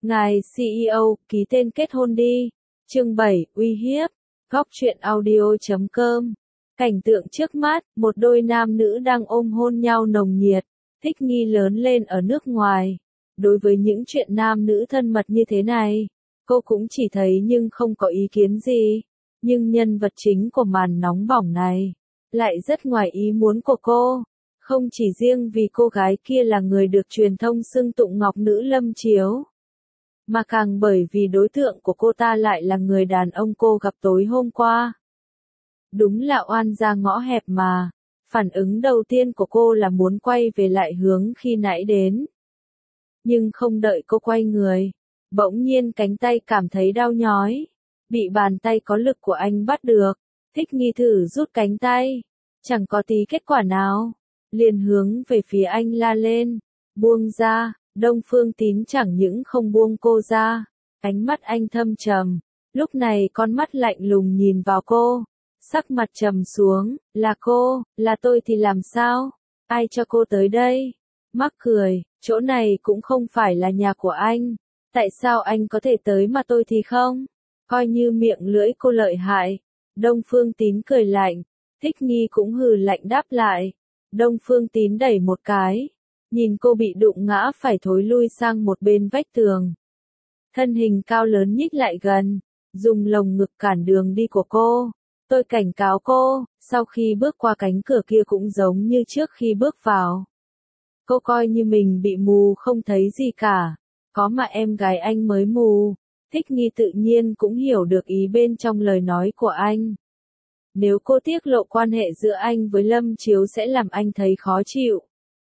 Ngài CEO, ký tên kết hôn đi. Chương 7, uy hiếp. Góc truyện audio.com. Cảnh tượng trước mắt, một đôi nam nữ đang ôm hôn nhau nồng nhiệt. Thích Nghi lớn lên ở nước ngoài. Đối với những chuyện nam nữ thân mật như thế này, cô cũng chỉ thấy nhưng không có ý kiến gì. Nhưng nhân vật chính của màn nóng bỏng này lại rất ngoài ý muốn của cô. Không chỉ riêng vì cô gái kia là người được truyền thông xưng tụng ngọc nữ Lâm Chiếu, mà càng bởi vì đối tượng của cô ta lại là người đàn ông cô gặp tối hôm qua. Đúng là oan gia ngõ hẹp mà. Phản ứng đầu tiên của cô là muốn quay về lại hướng khi nãy đến. Nhưng không đợi cô quay người, bỗng nhiên cánh tay cảm thấy đau nhói. Bị bàn tay có lực của anh bắt được. Thích Nghi thử rút cánh tay. Chẳng có tí kết quả nào. Liền hướng về phía anh la lên. Buông ra. Đông Phương Tín chẳng những không buông cô ra. Ánh mắt anh thâm trầm. Lúc này con mắt lạnh lùng nhìn vào cô. Sắc mặt trầm xuống. Là cô, là tôi thì làm sao? Ai cho cô tới đây? Mắc cười, chỗ này cũng không phải là nhà của anh. Tại sao anh có thể tới mà tôi thì không? Coi như miệng lưỡi cô lợi hại. Đông Phương Tín cười lạnh. Thích Nghi cũng hừ lạnh đáp lại. Đông Phương Tín đẩy một cái. Nhìn cô bị đụng ngã phải thối lui sang một bên vách tường. Thân hình cao lớn nhích lại gần. Dùng lồng ngực cản đường đi của cô. Tôi cảnh cáo cô, sau khi bước qua cánh cửa kia cũng giống như trước khi bước vào. Cô coi như mình bị mù không thấy gì cả. Có mà em gái anh mới mù. Thích Nghi tự nhiên cũng hiểu được ý bên trong lời nói của anh. Nếu cô tiết lộ quan hệ giữa anh với Lâm Chiếu sẽ làm anh thấy khó chịu.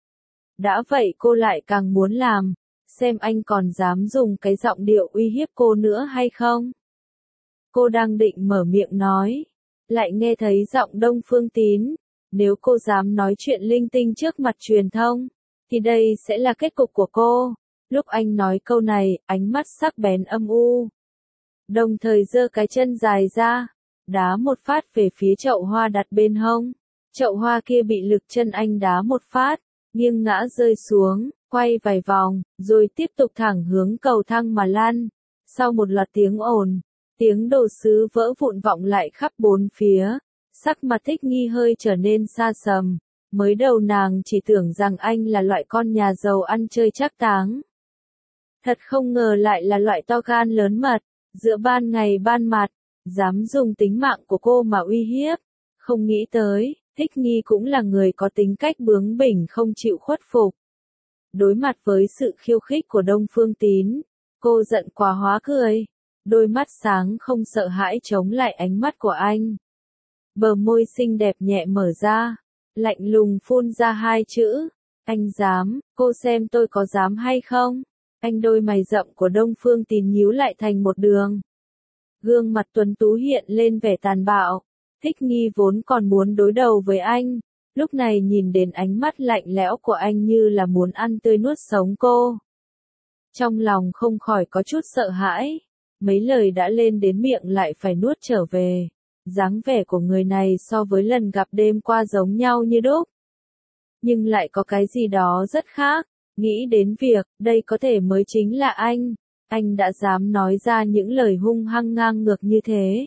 Đã vậy cô lại càng muốn làm. Xem anh còn dám dùng cái giọng điệu uy hiếp cô nữa hay không? Cô đang định mở miệng nói. Lại nghe thấy giọng Đông Phương Tín. Nếu cô dám nói chuyện linh tinh trước mặt truyền thông, thì đây sẽ là kết cục của cô. Lúc anh nói câu này, ánh mắt sắc bén âm u. Đồng thời giơ cái chân dài ra, đá một phát về phía chậu hoa đặt bên hông. Chậu hoa kia bị lực chân anh đá một phát, nghiêng ngã rơi xuống, quay vài vòng, rồi tiếp tục thẳng hướng cầu thang mà lăn. Sau một loạt tiếng ồn, tiếng đồ sứ vỡ vụn vọng lại khắp bốn phía. Sắc mặt Thích Nghi hơi trở nên xa sầm. Mới đầu nàng chỉ tưởng rằng anh là loại con nhà giàu ăn chơi trác táng. Thật không ngờ lại là loại to gan lớn mật, giữa ban ngày ban mặt, dám dùng tính mạng của cô mà uy hiếp. Không nghĩ tới, Thích Nghi cũng là người có tính cách bướng bỉnh không chịu khuất phục. Đối mặt với sự khiêu khích của Đông Phương Tín, cô giận quá hóa cười. Đôi mắt sáng không sợ hãi chống lại ánh mắt của anh. Bờ môi xinh đẹp nhẹ mở ra, lạnh lùng phun ra hai chữ. Anh dám, cô xem tôi có dám hay không? Anh đôi mày rậm của Đông Phương Tín nhíu lại thành một đường. Gương mặt tuấn tú hiện lên vẻ tàn bạo. Thích Nghi vốn còn muốn đối đầu với anh. Lúc này nhìn đến ánh mắt lạnh lẽo của anh như là muốn ăn tươi nuốt sống cô. Trong lòng không khỏi có chút sợ hãi. Mấy lời đã lên đến miệng lại phải nuốt trở về. Dáng vẻ của người này so với lần gặp đêm qua giống nhau như đúc. Nhưng lại có cái gì đó rất khác. Nghĩ đến việc, đây có thể mới chính là anh. Anh đã dám nói ra những lời hung hăng ngang ngược như thế.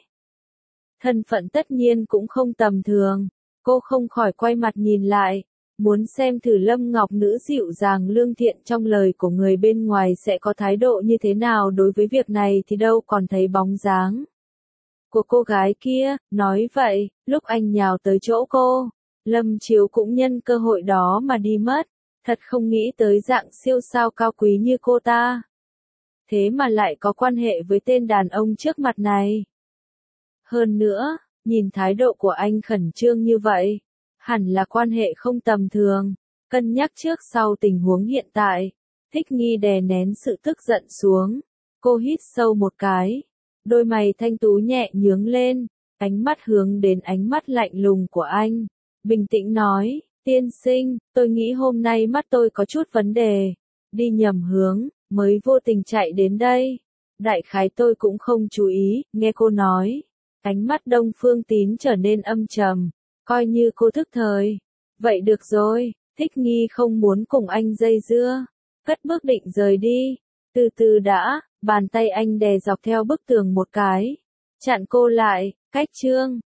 Thân phận tất nhiên cũng không tầm thường. Cô không khỏi quay mặt nhìn lại. Muốn xem thử Lâm Ngọc Nữ dịu dàng lương thiện trong lời của người bên ngoài sẽ có thái độ như thế nào đối với việc này thì đâu còn thấy bóng dáng của cô gái kia. Nói vậy, lúc anh nhào tới chỗ cô, Lâm Chiếu cũng nhân cơ hội đó mà đi mất. Thật không nghĩ tới dạng siêu sao cao quý như cô ta. Thế mà lại có quan hệ với tên đàn ông trước mặt này. Hơn nữa, nhìn thái độ của anh khẩn trương như vậy, hẳn là quan hệ không tầm thường. Cân nhắc trước sau tình huống hiện tại, Thích Nghi đè nén sự tức giận xuống. Cô hít sâu một cái, đôi mày thanh tú nhẹ nhướng lên, ánh mắt hướng đến ánh mắt lạnh lùng của anh. Bình tĩnh nói, tiên sinh, tôi nghĩ hôm nay mắt tôi có chút vấn đề. Đi nhầm hướng, mới vô tình chạy đến đây. Đại khái tôi cũng không chú ý, nghe cô nói. Ánh mắt Đông Phương Tín trở nên âm trầm. Coi như cô thức thời. Vậy được rồi, Thích Nghi không muốn cùng anh dây dưa. Cất bước định rời đi. Từ từ đã, bàn tay anh đè dọc theo bức tường một cái. Chặn cô lại, cách Trương.